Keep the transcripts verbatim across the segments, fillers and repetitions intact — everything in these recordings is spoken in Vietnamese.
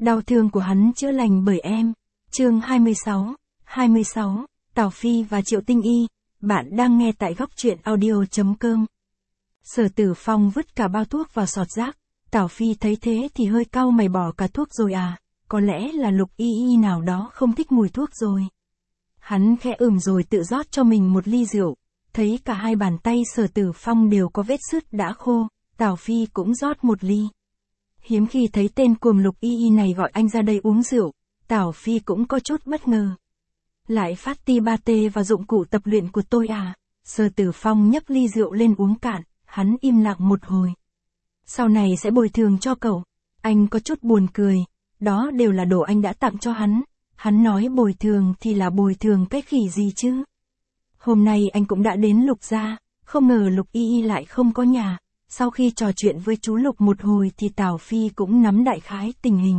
Đau thương của hắn chữa lành bởi em. Chương hai mươi sáu, hai mươi sáu, Tào Phi và Triệu Tinh Y, bạn đang nghe tại góc truyện audio.com. Sở Tử Phong vứt cả bao thuốc vào sọt rác, Tào Phi thấy thế thì hơi cau mày, bỏ cả thuốc rồi à, có lẽ là Lục Y Y nào đó không thích mùi thuốc rồi. Hắn khẽ ừm rồi tự rót cho mình một ly rượu, thấy cả hai bàn tay Sở Tử Phong đều có vết sứt đã khô, Tào Phi cũng rót một ly. Hiếm khi thấy tên cuồng Lục Y Y này gọi anh ra đây uống rượu, Tào Phi cũng có chút bất ngờ. Lại phát ti ba tê vào dụng cụ tập luyện của tôi à? Sở Tử Phong nhấc ly rượu lên uống cạn, hắn im lặng một hồi. Sau này sẽ bồi thường cho cậu. Anh có chút buồn cười, đó đều là đồ anh đã tặng cho hắn. Hắn nói bồi thường thì là bồi thường cái khỉ gì chứ? Hôm nay anh cũng đã đến Lục gia, không ngờ Lục Y Y lại không có nhà. Sau khi trò chuyện với chú Lục một hồi thì Tào Phi cũng nắm đại khái tình hình.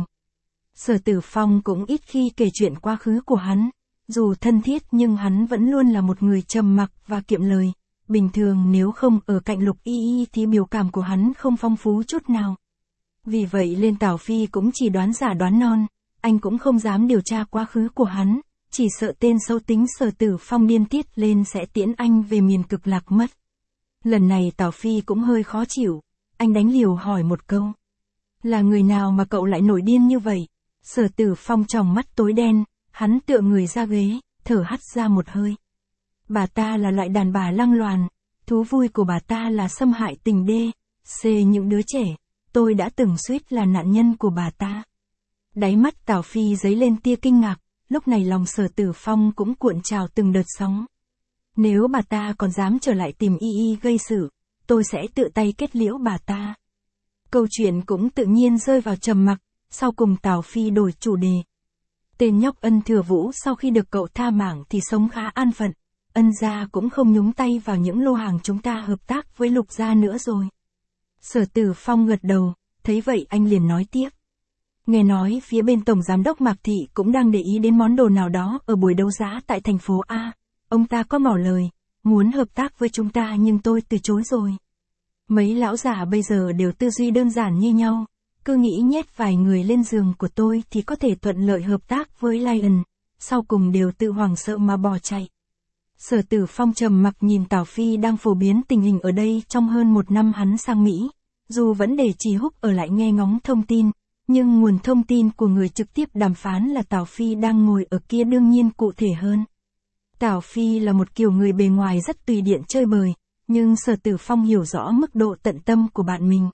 Sở Tử Phong cũng ít khi kể chuyện quá khứ của hắn. Dù thân thiết nhưng hắn vẫn luôn là một người trầm mặc và kiệm lời. Bình thường nếu không ở cạnh Lục Y Y thì biểu cảm của hắn không phong phú chút nào. Vì vậy lên Tào Phi cũng chỉ đoán giả đoán non. Anh cũng không dám điều tra quá khứ của hắn. Chỉ sợ tên xấu tính Sở Tử Phong điên tiết lên sẽ tiễn anh về miền cực lạc mất. Lần này Tào Phi cũng hơi khó chịu. Anh đánh liều hỏi một câu. Là người nào mà cậu lại nổi điên như vậy? Sở Tử Phong tròng mắt tối đen. Hắn tựa người ra ghế, thở hắt ra một hơi. Bà ta là loại đàn bà lăng loàn. Thú vui của bà ta là xâm hại tình đê, xê những đứa trẻ. Tôi đã từng suýt là nạn nhân của bà ta. Đáy mắt Tào Phi dấy lên tia kinh ngạc. Lúc này lòng Sở Tử Phong cũng cuộn trào từng đợt sóng. Nếu bà ta còn dám trở lại tìm Y Y gây sự, tôi sẽ tự tay kết liễu bà ta. Câu chuyện cũng tự nhiên rơi vào trầm mặc, sau cùng Tào Phi đổi chủ đề. Tên nhóc Ân Thừa Vũ sau khi được cậu tha mạng thì sống khá an phận, Ân gia cũng không nhúng tay vào những lô hàng chúng ta hợp tác với Lục gia nữa rồi. Sở Tử Phong gật đầu, thấy vậy anh liền nói tiếp. Nghe nói phía bên Tổng Giám đốc Mạc Thị cũng đang để ý đến món đồ nào đó ở buổi đấu giá tại thành phố A. Ông ta có ngỏ lời, muốn hợp tác với chúng ta nhưng tôi từ chối rồi. Mấy lão già bây giờ đều tư duy đơn giản như nhau, cứ nghĩ nhét vài người lên giường của tôi thì có thể thuận lợi hợp tác với Lion, sau cùng đều tự hoảng sợ mà bỏ chạy. Sở Tử Phong trầm mặc nhìn Tào Phi đang phổ biến tình hình ở đây trong hơn một năm hắn sang Mỹ, dù vẫn để Trì Húc ở lại nghe ngóng thông tin, nhưng nguồn thông tin của người trực tiếp đàm phán là Tào Phi đang ngồi ở kia đương nhiên cụ thể hơn. Tào Phi là một kiểu người bề ngoài rất tùy tiện chơi bời, nhưng Sở Tử Phong hiểu rõ mức độ tận tâm của bạn mình.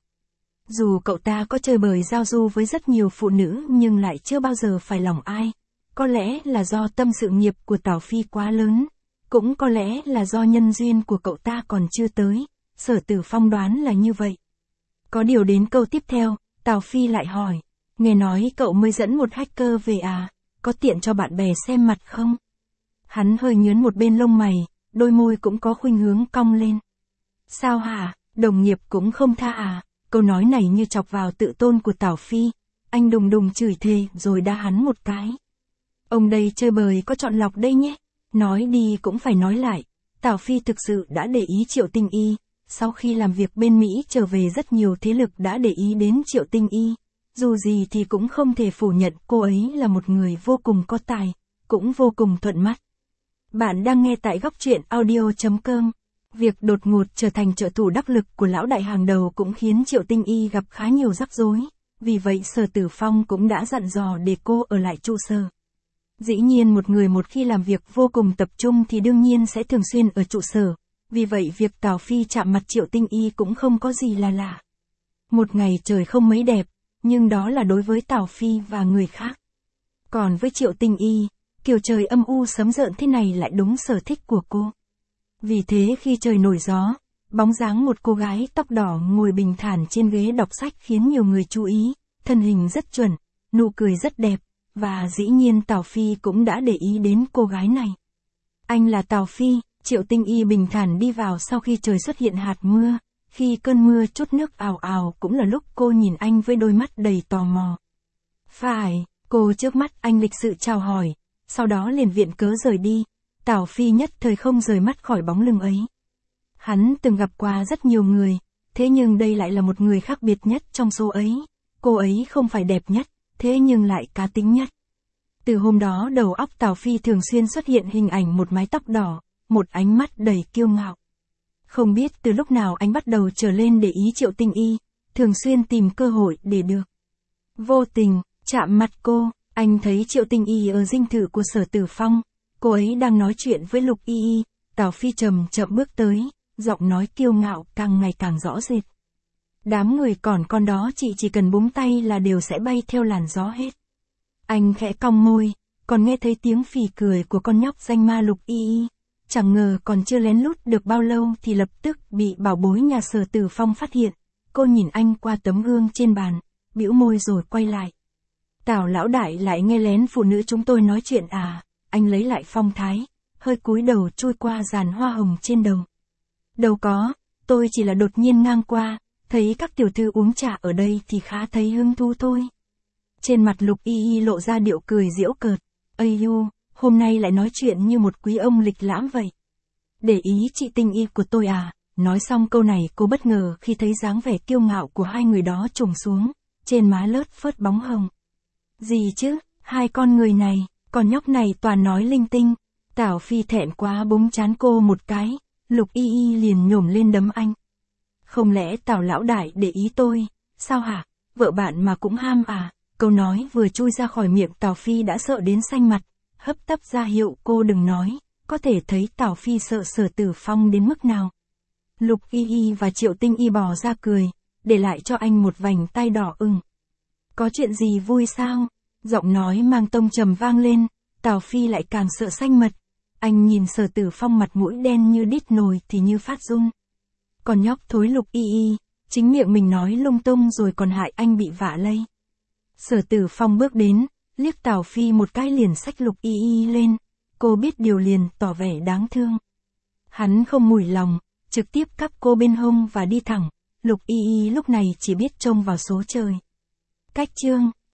Dù cậu ta có chơi bời giao du với rất nhiều phụ nữ nhưng lại chưa bao giờ phải lòng ai. Có lẽ là do tâm sự nghiệp của Tào Phi quá lớn, cũng có lẽ là do nhân duyên của cậu ta còn chưa tới. Sở Tử Phong đoán là như vậy. Có điều đến câu tiếp theo, Tào Phi lại hỏi, nghe nói cậu mới dẫn một hacker về à, có tiện cho bạn bè xem mặt không? Hắn hơi nhớn một bên lông mày, đôi môi cũng có khuynh hướng cong lên. Sao hả, đồng nghiệp cũng không tha à? Câu nói này như chọc vào tự tôn của Tào Phi. Anh đùng đùng chửi thề rồi đá hắn một cái. Ông đây chơi bời có chọn lọc đây nhé. Nói đi cũng phải nói lại. Tào Phi thực sự đã để ý Triệu Tinh Y. Sau khi làm việc bên Mỹ trở về rất nhiều thế lực đã để ý đến Triệu Tinh Y. Dù gì thì cũng không thể phủ nhận cô ấy là một người vô cùng có tài, cũng vô cùng thuận mắt. Bạn đang nghe tại góc truyện audio.com. Việc đột ngột trở thành trợ thủ đắc lực của lão đại hàng đầu cũng khiến Triệu Tinh Y gặp khá nhiều rắc rối. Vì vậy Sở Tử Phong cũng đã dặn dò để cô ở lại trụ sở. Dĩ nhiên một người một khi làm việc vô cùng tập trung thì đương nhiên sẽ thường xuyên ở trụ sở. Vì vậy việc Tào Phi chạm mặt Triệu Tinh Y cũng không có gì là lạ. Một ngày trời không mấy đẹp, nhưng đó là đối với Tào Phi và người khác. Còn với Triệu Tinh Y, kiểu trời âm u sấm rợn thế này lại đúng sở thích của cô. Vì thế khi trời nổi gió, bóng dáng một cô gái tóc đỏ ngồi bình thản trên ghế đọc sách khiến nhiều người chú ý, thân hình rất chuẩn, nụ cười rất đẹp, và dĩ nhiên Tào Phi cũng đã để ý đến cô gái này. Anh là Tào Phi, Triệu Tinh Y bình thản đi vào sau khi trời xuất hiện hạt mưa, khi cơn mưa trút nước ào ào cũng là lúc cô nhìn anh với đôi mắt đầy tò mò. Phải, cô trước mắt anh lịch sự chào hỏi, sau đó liền viện cớ rời đi. Tào Phi nhất thời không rời mắt khỏi bóng lưng ấy. Hắn từng gặp qua rất nhiều người, thế nhưng đây lại là một người khác biệt nhất trong số ấy. Cô ấy không phải đẹp nhất, thế nhưng lại cá tính nhất. Từ hôm đó đầu óc Tào Phi thường xuyên xuất hiện hình ảnh một mái tóc đỏ, một ánh mắt đầy kiêu ngạo. Không biết từ lúc nào anh bắt đầu trở lên để ý Triệu Tinh Y, thường xuyên tìm cơ hội để được. Vô tình, chạm mặt cô, anh thấy Triệu Tinh Y ở dinh thự của Sở Tử Phong, cô ấy đang nói chuyện với Lục Y Y, Tào Phi chậm chậm bước tới, giọng nói kiêu ngạo càng ngày càng rõ rệt. Đám người còn con đó chị chỉ cần búng tay là đều sẽ bay theo làn gió hết. Anh khẽ cong môi, còn nghe thấy tiếng phì cười của con nhóc danh ma Lục Y Y. Chẳng ngờ còn chưa lén lút được bao lâu thì lập tức bị bảo bối nhà Sở Tử Phong phát hiện. Cô nhìn anh qua tấm gương trên bàn, bĩu môi rồi quay lại. Tào lão đại lại nghe lén phụ nữ chúng tôi nói chuyện à? Anh lấy lại phong thái, hơi cúi đầu chui qua dàn hoa hồng trên đầu. Đâu có, tôi chỉ là đột nhiên ngang qua, thấy các tiểu thư uống trà ở đây thì khá thấy hứng thú thôi. Trên mặt Lục Y Y lộ ra điệu cười giễu cợt. Ây yu, hôm nay lại nói chuyện như một quý ông lịch lãm vậy. Để ý chị Tinh Y của tôi à? Nói xong câu này cô bất ngờ khi thấy dáng vẻ kiêu ngạo của hai người đó trùng xuống, trên má lướt phớt bóng hồng. Gì chứ, hai con người này, con nhóc này toàn nói linh tinh. Tào Phi thẹn quá búng trán cô một cái, Lục Y Y liền nhổm lên đấm anh. Không lẽ Tào lão đại để ý tôi, sao hả, vợ bạn mà cũng ham à? Câu nói vừa chui ra khỏi miệng Tào Phi đã sợ đến xanh mặt, hấp tấp ra hiệu cô đừng nói, có thể thấy Tào Phi sợ Sở Tử Phong đến mức nào. Lục Y Y và Triệu Tinh Y bò ra cười, để lại cho anh một vành tay đỏ ửng. Có chuyện gì vui sao? Giọng nói mang tông trầm vang lên, Tào Phi lại càng sợ xanh mật. Anh nhìn Sở Tử Phong mặt mũi đen như đít nồi thì như phát run. Còn nhóc thối Lục Y Y, chính miệng mình nói lung tung rồi còn hại anh bị vạ lây. Sở Tử Phong bước đến, liếc Tào Phi một cái liền xách Lục Y Y lên, cô biết điều liền tỏ vẻ đáng thương. Hắn không mùi lòng, trực tiếp cắp cô bên hông và đi thẳng, Lục Y Y lúc này chỉ biết trông vào số trời. Cách chương